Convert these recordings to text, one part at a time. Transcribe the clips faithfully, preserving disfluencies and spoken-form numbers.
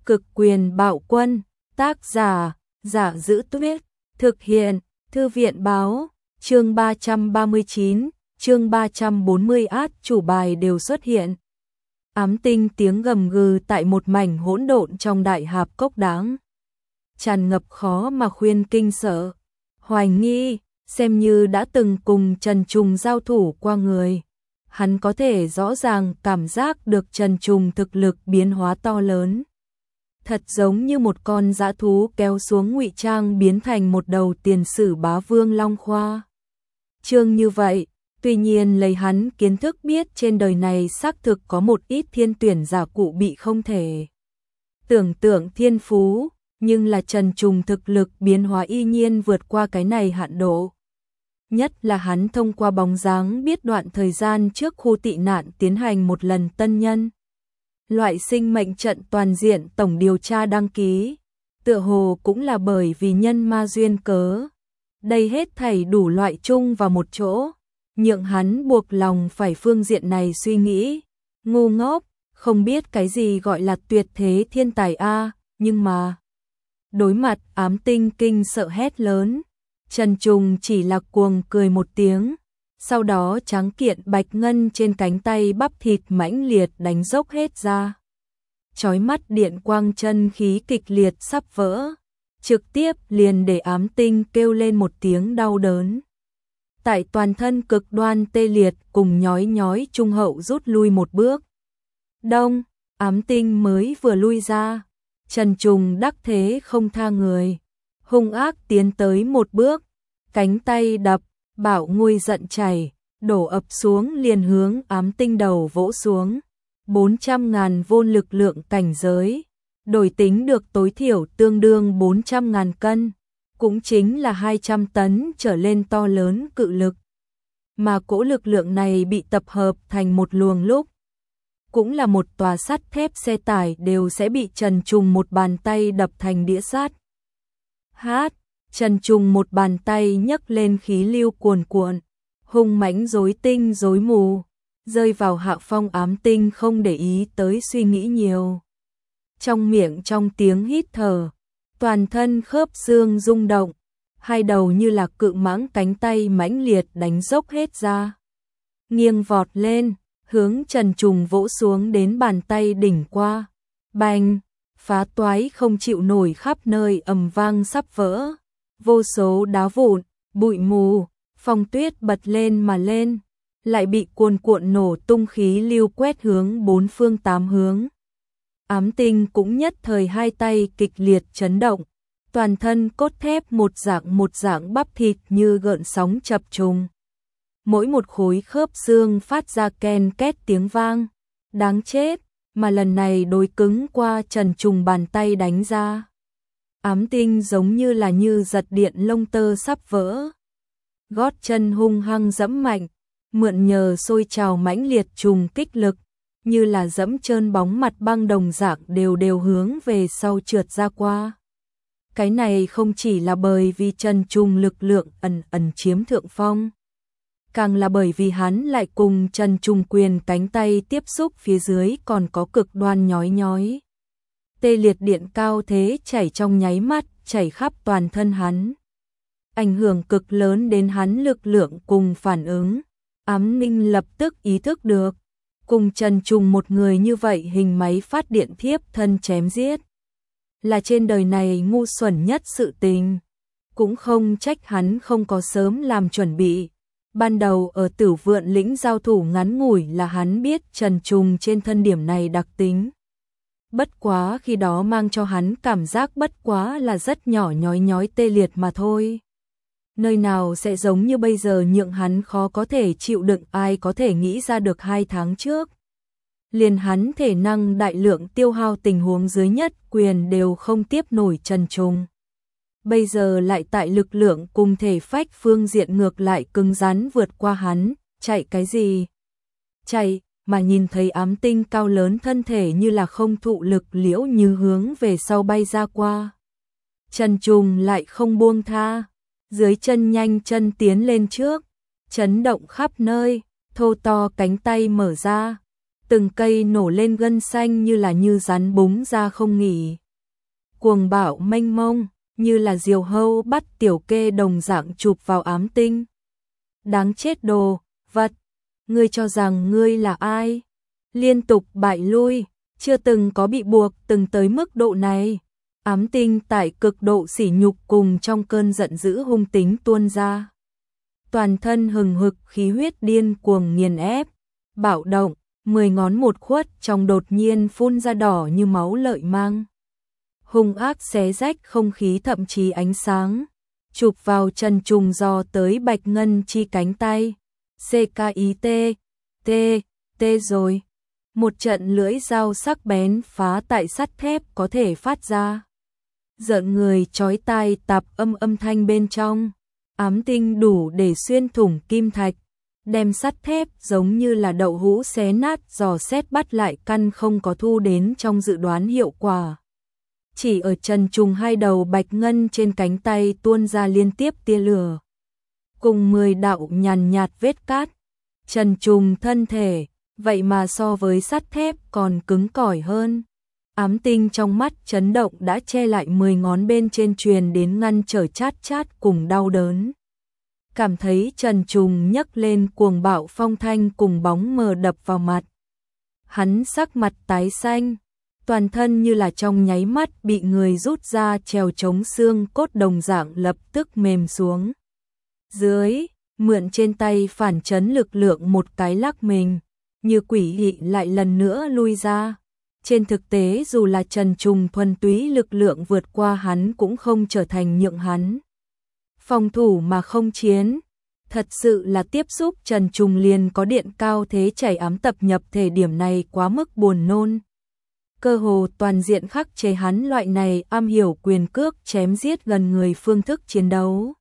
Cực quyền bạo quân, tác giả, Giả Giữ Tuyết, thực hiện, Thư viện báo, chương ba trăm ba mươi chín, chương ba trăm bốn mươi át chủ bài đều xuất hiện. Ám tinh tiếng gầm gừ tại một mảnh hỗn độn trong đại hạp cốc đáng. Tràn ngập khó mà khuyên kinh sợ. Hoài Nghi, xem như đã từng cùng Trần Trùng giao thủ qua người. Hắn có thể rõ ràng cảm giác được Trần Trùng thực lực biến hóa to lớn. Thật giống như một con dã thú kéo xuống ngụy trang biến thành một đầu tiền sử bá vương long khoa. Chương như vậy, tuy nhiên lấy hắn kiến thức biết trên đời này xác thực có một ít thiên tuyển giả cụ bị không thể tưởng tượng thiên phú, nhưng là Trần Trùng thực lực biến hóa y nhiên vượt qua cái này hạn độ. Nhất là hắn thông qua bóng dáng biết đoạn thời gian trước khu tị nạn tiến hành một lần tân nhân. Loại sinh mệnh trận toàn diện tổng điều tra đăng ký, tựa hồ cũng là bởi vì nhân ma duyên cớ. Đây hết thảy đủ loại chung vào một chỗ, nhượng hắn buộc lòng phải phương diện này suy nghĩ. Ngu ngốc, không biết cái gì gọi là tuyệt thế thiên tài a, nhưng mà đối mặt ám tinh kinh sợ hét lớn, Trần Trùng chỉ là cuồng cười một tiếng, sau đó trắng kiện bạch ngân trên cánh tay bắp thịt mãnh liệt đánh dốc hết ra. Chói mắt điện quang chân khí kịch liệt sắp vỡ, trực tiếp liền để ám tinh kêu lên một tiếng đau đớn. Tại toàn thân cực đoan tê liệt cùng nhói nhói trung hậu rút lui một bước. Đông, ám tinh mới vừa lui ra, Trần Trùng đắc thế không tha người, hung ác tiến tới một bước, cánh tay đập, bạo nguôi giận chảy, đổ ập xuống liền hướng ám tinh đầu vỗ xuống. bốn trăm ngàn vôn lực lượng cảnh giới, đổi tính được tối thiểu tương đương bốn trăm ngàn cân, cũng chính là hai trăm tấn trở lên to lớn cự lực. Mà cỗ lực lượng này bị tập hợp thành một luồng lúc, cũng là một tòa sắt thép xe tải đều sẽ bị Trần Trùng một bàn tay đập thành đĩa sắt. Hát, Trần Trùng một bàn tay nhấc lên khí lưu cuồn cuộn, hung mãnh rối tinh rối mù, rơi vào hạ phong ám tinh không để ý tới suy nghĩ nhiều. Trong miệng trong tiếng hít thở, toàn thân khớp xương rung động, hai đầu như là cự mãng cánh tay mãnh liệt đánh dốc hết ra. Nghiêng vọt lên, hướng Trần Trùng vỗ xuống đến bàn tay đỉnh qua. Bành, phá toái không chịu nổi khắp nơi ầm vang sắp vỡ. Vô số đá vụn, bụi mù, phong tuyết bật lên mà lên, lại bị cuồn cuộn nổ tung khí lưu quét hướng bốn phương tám hướng. Ám tinh cũng nhất thời hai tay kịch liệt chấn động, toàn thân cốt thép một dạng một dạng bắp thịt như gợn sóng chập trùng. Mỗi một khối khớp xương phát ra ken két tiếng vang, đáng chết, mà lần này đối cứng qua Trần Trùng bàn tay đánh ra. Ám tinh giống như là như giật điện lông tơ sắp vỡ. Gót chân hung hăng dẫm mạnh, mượn nhờ sôi trào mãnh liệt trùng kích lực, như là dẫm trơn bóng mặt băng đồng dạng đều đều hướng về sau trượt ra qua. Cái này không chỉ là bởi vì Trần Trùng lực lượng ẩn ẩn chiếm thượng phong, càng là bởi vì hắn lại cùng Trần Trùng quyền cánh tay tiếp xúc phía dưới còn có cực đoan nhói nhói. Tê liệt điện cao thế chảy trong nháy mắt, chảy khắp toàn thân hắn. Ảnh hưởng cực lớn đến hắn lực lượng cùng phản ứng. Ám Ninh lập tức ý thức được, cùng Trần Trùng một người như vậy hình máy phát điện thiếp thân chém giết, là trên đời này ngu xuẩn nhất sự tình. Cũng không trách hắn không có sớm làm chuẩn bị. Ban đầu ở Tử Vượn lĩnh giao thủ ngắn ngủi là hắn biết Trần Trùng trên thân điểm này đặc tính. Bất quá khi đó mang cho hắn cảm giác bất quá là rất nhỏ nhói nhói tê liệt mà thôi. Nơi nào sẽ giống như bây giờ nhượng hắn khó có thể chịu đựng, ai có thể nghĩ ra được hai tháng trước. Liền hắn thể năng đại lượng tiêu hao tình huống dưới nhất quyền đều không tiếp nổi Trần Trùng. Bây giờ lại tại lực lượng cùng thể phách phương diện ngược lại cứng rắn vượt qua hắn, chạy cái gì? Chạy, mà nhìn thấy ám tinh cao lớn thân thể như là không thụ lực liễu như hướng về sau bay ra qua. Trần Trùng lại không buông tha, dưới chân nhanh chân tiến lên trước, chấn động khắp nơi, thô to cánh tay mở ra, từng cây nổ lên gân xanh như là như rắn búng ra không nghỉ. Cuồng bạo mênh mông, như là diều hâu bắt tiểu kê đồng dạng chụp vào Ám Tinh. Đáng chết đồ, vật, ngươi cho rằng ngươi là ai? Liên tục bại lui, chưa từng có bị buộc từng tới mức độ này. Ám Tinh tại cực độ sỉ nhục cùng trong cơn giận dữ hung tính tuôn ra. Toàn thân hừng hực khí huyết điên cuồng nghiền ép, bạo động, mười ngón một khuất trong đột nhiên phun ra đỏ như máu lợi mang. Hung ác xé rách không khí thậm chí ánh sáng, chụp vào Trần Trùng dò tới bạch ngân chi cánh tay. xê ca i tê, T, T rồi. Một trận lưỡi dao sắc bén phá tại sắt thép có thể phát ra. Giận người chói tai tạp âm âm thanh bên trong. Ám Tinh đủ để xuyên thủng kim thạch, đem sắt thép giống như là đậu hũ xé nát, dò xét bắt lại căn không có thu đến trong dự đoán hiệu quả. Chỉ ở Trần Trùng hai đầu bạch ngân trên cánh tay tuôn ra liên tiếp tia lửa, cùng mười đạo nhàn nhạt vết cát. Trần Trùng thân thể, vậy mà so với sắt thép còn cứng cỏi hơn. Ám Tinh trong mắt chấn động đã che lại mười ngón bên trên truyền đến ngăn trở chát chát cùng đau đớn. Cảm thấy Trần Trùng nhấc lên cuồng bạo phong thanh cùng bóng mờ đập vào mặt. Hắn sắc mặt tái xanh, toàn thân như là trong nháy mắt bị người rút ra trèo chống xương cốt đồng dạng lập tức mềm xuống. Dưới, mượn trên tay phản chấn lực lượng một cái lắc mình, như quỷ dị lại lần nữa lui ra. Trên thực tế dù là Trần Trùng thuần túy lực lượng vượt qua hắn cũng không trở thành nhượng hắn phòng thủ mà không chiến. Thật sự là tiếp xúc Trần Trùng liền có điện cao thế chảy ám tập nhập thể, điểm này quá mức buồn nôn. Cơ hồ toàn diện khắc chế hắn loại này am hiểu quyền cước chém giết gần người phương thức chiến đấu.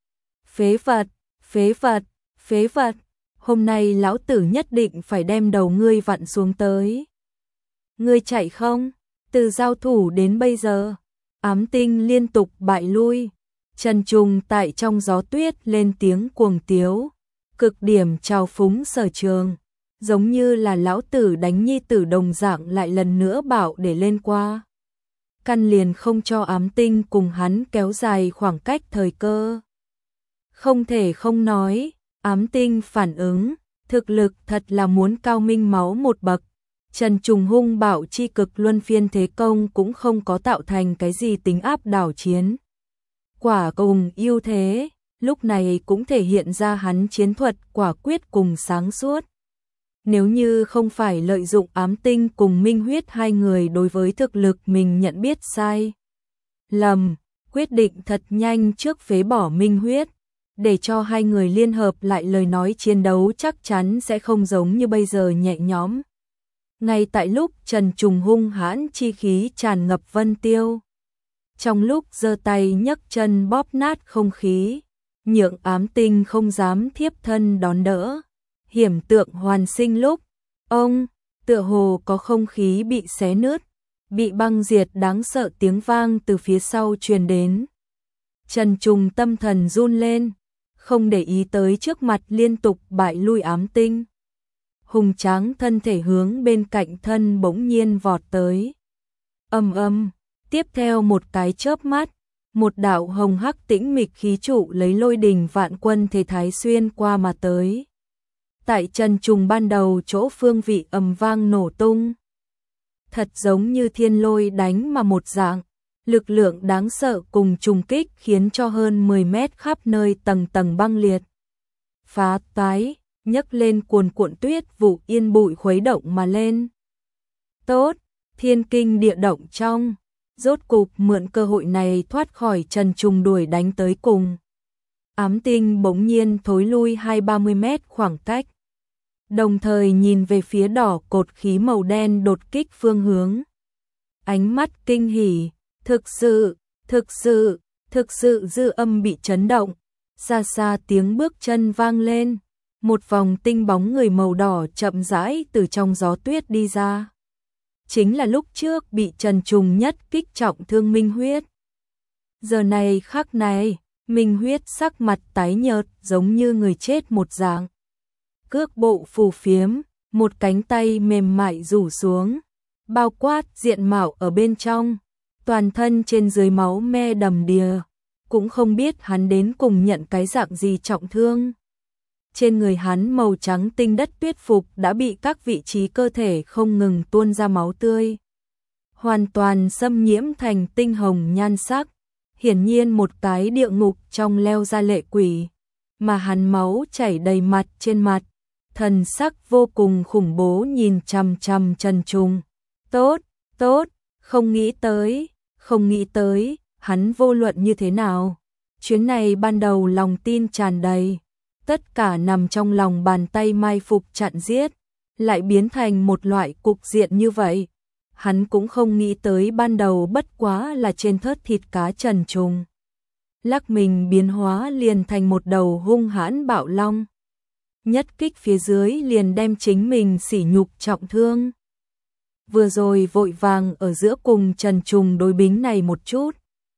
Phế vật, phế vật, phế vật, hôm nay lão tử nhất định phải đem đầu ngươi vặn xuống tới. Ngươi chạy không? Từ giao thủ đến bây giờ, Ám Tinh liên tục bại lui. Trần Trùng tại trong gió tuyết lên tiếng cuồng tiếu, cực điểm trào phúng Sở Trường, giống như là lão tử đánh nhi tử đồng dạng lại lần nữa bảo để lên qua. Căn liền không cho Ám Tinh cùng hắn kéo dài khoảng cách thời cơ. Không thể không nói, Ám Tinh phản ứng, thực lực thật là muốn cao minh máu một bậc. Trần Trùng hung bạo chi cực luân phiên thế công cũng không có tạo thành cái gì tính áp đảo chiến. Quả cùng ưu thế, lúc này cũng thể hiện ra hắn chiến thuật quả quyết cùng sáng suốt. Nếu như không phải lợi dụng Ám Tinh cùng Minh Huyết hai người đối với thực lực mình nhận biết sai lầm, quyết định thật nhanh trước phế bỏ Minh Huyết, để cho hai người liên hợp lại, lời nói chiến đấu chắc chắn sẽ không giống như bây giờ nhẹ nhõm. Ngay tại lúc Trần Trùng hung hãn chi khí tràn ngập vân tiêu, trong lúc giơ tay nhấc chân bóp nát không khí, nhượng Ám Tinh không dám thiếp thân đón đỡ, hiểm tượng hoàn sinh lúc, ông, tựa hồ có không khí bị xé nứt, bị băng diệt đáng sợ tiếng vang từ phía sau truyền đến. Trần Trùng tâm thần run lên, không để ý tới trước mặt liên tục bại lui Ám Tinh. Hùng tráng thân thể hướng bên cạnh thân bỗng nhiên vọt tới. Ầm ầm, tiếp theo một cái chớp mắt, một đạo hồng hắc tĩnh mịch khí trụ lấy lôi đình vạn quân thế thái xuyên qua mà tới. Tại Trần Trùng ban đầu chỗ phương vị ầm vang nổ tung. Thật giống như thiên lôi đánh mà một dạng, lực lượng đáng sợ cùng trùng kích khiến cho hơn mười mét khắp nơi tầng tầng băng liệt. Phá toái, nhấc lên cuồn cuộn tuyết vụ yên bụi khuấy động mà lên. Tốt, thiên kinh địa động trong, rốt cục mượn cơ hội này thoát khỏi Trần Trùng đuổi đánh tới cùng. Ám Tinh bỗng nhiên thối lui hai ba mươi mét khoảng cách, đồng thời nhìn về phía đỏ cột khí màu đen đột kích phương hướng. Ánh mắt kinh hỉ, thực sự, thực sự, thực sự dư âm bị chấn động, xa xa tiếng bước chân vang lên, một vòng tinh bóng người màu đỏ chậm rãi từ trong gió tuyết đi ra. Chính là lúc trước bị Trần Trùng nhất kích trọng thương Minh Huyết. Giờ này khắc này, Minh Huyết sắc mặt tái nhợt giống như người chết một dạng. Cước bộ phù phiếm, một cánh tay mềm mại rủ xuống, bao quát diện mạo ở bên trong, toàn thân trên dưới máu me đầm đìa, cũng không biết hắn đến cùng nhận cái dạng gì trọng thương. Trên người hắn màu trắng tinh đất tuyết phục đã bị các vị trí cơ thể không ngừng tuôn ra máu tươi, hoàn toàn xâm nhiễm thành tinh hồng nhan sắc, hiển nhiên một cái địa ngục trong leo ra lệ quỷ, mà hắn máu chảy đầy mặt trên mặt, thần sắc vô cùng khủng bố nhìn chằm chằm Trần Trùng. Tốt, tốt, không nghĩ tới, không nghĩ tới, hắn vô luận như thế nào. Chuyến này ban đầu lòng tin tràn đầy, tất cả nằm trong lòng bàn tay mai phục chặn giết, lại biến thành một loại cục diện như vậy. Hắn cũng không nghĩ tới ban đầu bất quá là trên thớt thịt cá Trần Trùng. Lắc mình biến hóa liền thành một đầu hung hãn bạo long. Nhất kích phía dưới liền đem chính mình sỉ nhục trọng thương. Vừa rồi vội vàng ở giữa cùng Trần Trùng đối bính này một chút.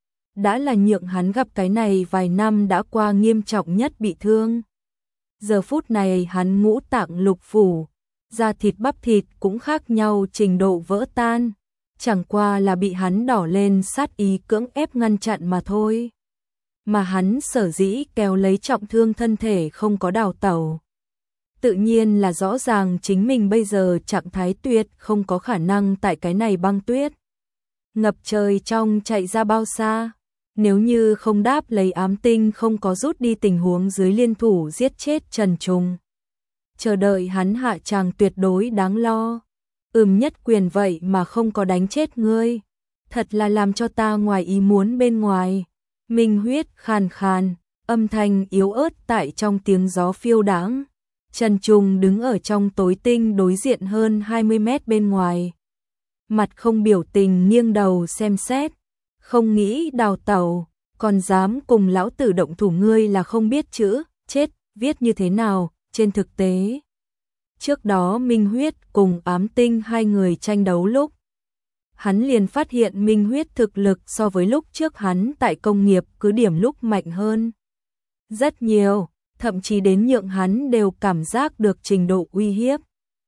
Đã là nhượng hắn gặp cái này vài năm đã qua nghiêm trọng nhất bị thương. Giờ phút này hắn ngũ tạng lục phủ, da thịt bắp thịt cũng khác nhau trình độ vỡ tan. Chẳng qua là bị hắn đỏ lên sát ý cưỡng ép ngăn chặn mà thôi. Mà hắn sở dĩ kéo lấy trọng thương thân thể không có đào tẩu. Tự nhiên là rõ ràng chính mình bây giờ trạng thái tuyệt không có khả năng tại cái này băng tuyết ngập trời trong chạy ra bao xa. Nếu như không đáp lấy ám tinh không có rút đi tình huống dưới liên thủ giết chết Trần Trùng. Chờ đợi hắn hạ tràng tuyệt đối đáng lo. Ừm nhất quyền vậy mà không có đánh chết ngươi. Thật là làm cho ta ngoài ý muốn bên ngoài. Minh huyết khàn khàn, âm thanh yếu ớt tại trong tiếng gió phiêu đãng. Trần Trùng đứng ở trong tối tinh đối diện hơn hai mươi mét bên ngoài. Mặt không biểu tình nghiêng đầu xem xét. Không nghĩ đào tẩu, còn dám cùng lão tử động thủ ngươi là không biết chữ, chết, viết như thế nào, trên thực tế. Trước đó Minh Huyết cùng ám tinh hai người tranh đấu lúc. Hắn liền phát hiện Minh Huyết thực lực so với lúc trước hắn tại công nghiệp cứ điểm lúc mạnh hơn. Rất nhiều, thậm chí đến nhượng hắn đều cảm giác được trình độ uy hiếp.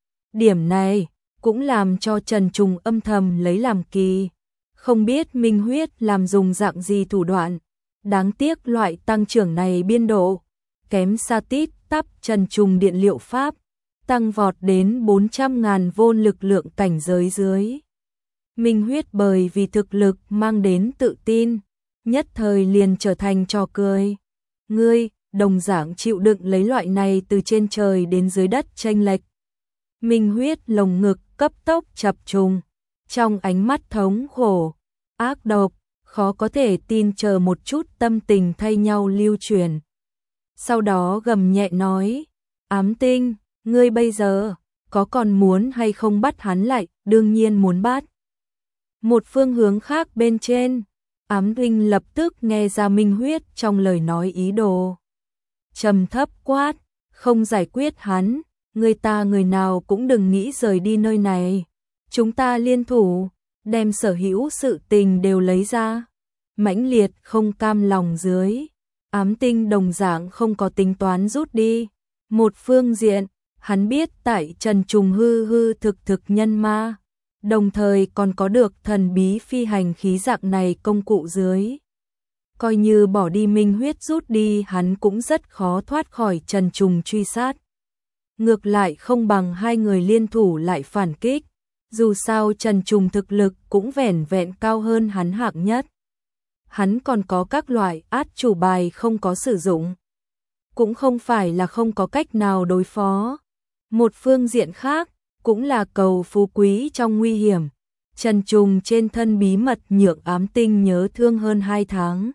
Điểm này cũng làm cho Trần Trùng âm thầm lấy làm kỳ. Không biết Minh Huyết làm dùng dạng gì thủ đoạn. Đáng tiếc loại tăng trưởng này biên độ kém xa tít tắp Trần Trùng điện liệu pháp, tăng vọt đến bốn trăm ngàn vôn lực lượng cảnh giới dưới. Minh Huyết bởi vì thực lực mang đến tự tin, nhất thời liền trở thành trò cười. Ngươi, đồng dạng chịu đựng lấy loại này từ trên trời đến dưới đất chênh lệch. Minh Huyết lồng ngực cấp tốc chập trùng, trong ánh mắt thống khổ, ác độc, khó có thể tin chờ một chút tâm tình thay nhau lưu truyền. Sau đó gầm nhẹ nói, ám tinh, ngươi bây giờ, có còn muốn hay không bắt hắn lại, đương nhiên muốn bắt. Một phương hướng khác bên trên, ám tinh lập tức nghe ra Minh Huyết trong lời nói ý đồ. Trầm thấp quát, không giải quyết hắn, người ta người nào cũng đừng nghĩ rời đi nơi này. Chúng ta liên thủ, đem sở hữu sự tình đều lấy ra. Mãnh liệt không cam lòng dưới, ám tinh đồng dạng không có tính toán rút đi. Một phương diện, hắn biết tại Trần Trùng hư hư thực thực nhân ma, đồng thời còn có được thần bí phi hành khí dạng này công cụ dưới. Coi như bỏ đi Minh Huyết rút đi hắn cũng rất khó thoát khỏi Trần Trùng truy sát. Ngược lại không bằng hai người liên thủ lại phản kích. Dù sao Trần Trùng thực lực cũng vẻn vẹn cao hơn hắn hạng nhất. Hắn còn có các loại át chủ bài không có sử dụng. Cũng không phải là không có cách nào đối phó. Một phương diện khác, cũng là cầu phú quý trong nguy hiểm. Trần Trùng trên thân bí mật nhượng ám tinh nhớ thương hơn hai tháng.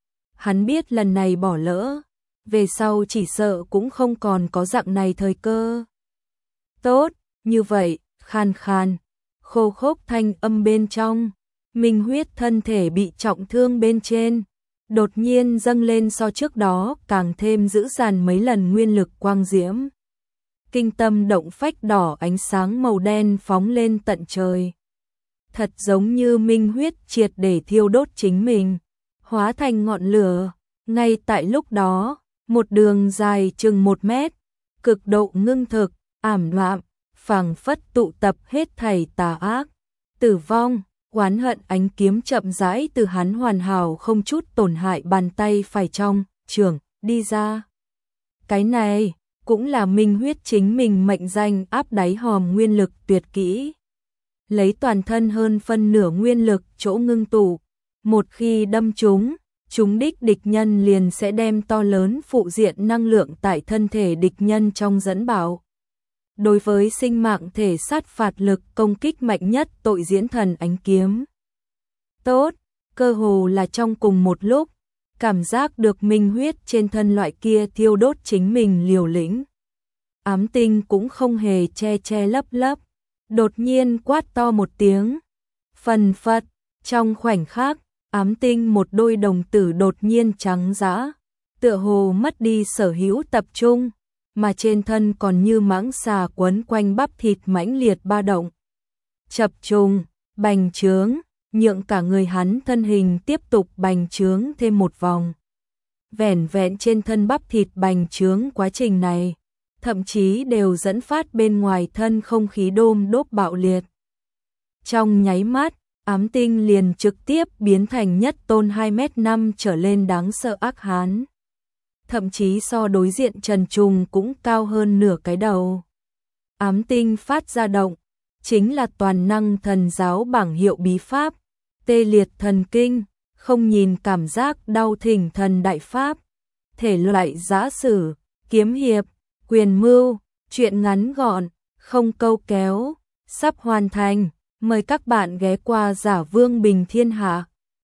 Hắn biết lần này bỏ lỡ, về sau chỉ sợ cũng không còn có dạng này thời cơ. Tốt, như vậy, khan khan, khô khốc thanh âm bên trong, Minh Huyết thân thể bị trọng thương bên trên, đột nhiên dâng lên so trước đó càng thêm dữ dằn mấy lần nguyên lực quang diễm. Kinh tâm động phách đỏ ánh sáng màu đen phóng lên tận trời. Thật giống như Minh Huyết triệt để thiêu đốt chính mình, hóa thành ngọn lửa. Ngay tại lúc đó, một đường dài chừng một mét, cực độ ngưng thực, ảm đạm, phảng phất tụ tập hết thảy tà ác, tử vong, oán hận. Ánh kiếm chậm rãi từ hắn hoàn hảo không chút tổn hại bàn tay phải trong trường đi ra. Cái này cũng là minh huyết chính mình mệnh danh áp đáy hòm nguyên lực tuyệt kỹ. Lấy toàn thân hơn phân nửa nguyên lực chỗ ngưng tụ, một khi đâm trúng, trúng đích địch nhân liền sẽ đem to lớn phụ diện năng lượng tại thân thể địch nhân trong dẫn bảo. Đối với sinh mạng thể sát phạt lực công kích mạnh nhất tội diễn thần ánh kiếm. Tốt, cơ hồ là trong cùng một lúc, cảm giác được minh huyết trên thân loại kia thiêu đốt chính mình liều lĩnh. Ám Tinh cũng không hề che che lấp lấp, đột nhiên quát to một tiếng. Phần phật, trong khoảnh khắc, Ám Tinh một đôi đồng tử đột nhiên trắng dã, tựa hồ mất đi sở hữu tập trung, mà trên thân còn như mãng xà quấn quanh bắp thịt mãnh liệt ba động. Chập trùng, bành trướng, nhượng cả người hắn thân hình tiếp tục bành trướng thêm một vòng. Vẻn vẹn trên thân bắp thịt bành trướng quá trình này, thậm chí đều dẫn phát bên ngoài thân không khí đôm đốp bạo liệt. Trong nháy mắt, Ám Tinh liền trực tiếp biến thành nhất tôn hai mét năm trở lên đáng sợ ác hán. Thậm chí so đối diện Trần Trùng cũng cao hơn nửa cái đầu. Ám Tinh phát ra động, chính là toàn năng thần giáo bảng hiệu bí pháp, tê liệt thần kinh, không nhìn cảm giác đau thỉnh thần đại pháp, thể loại giã sử, kiếm hiệp, quyền mưu, truyện ngắn gọn, không câu kéo, sắp hoàn thành, mời các bạn ghé qua Giả Vương Bình Thiên Hạ.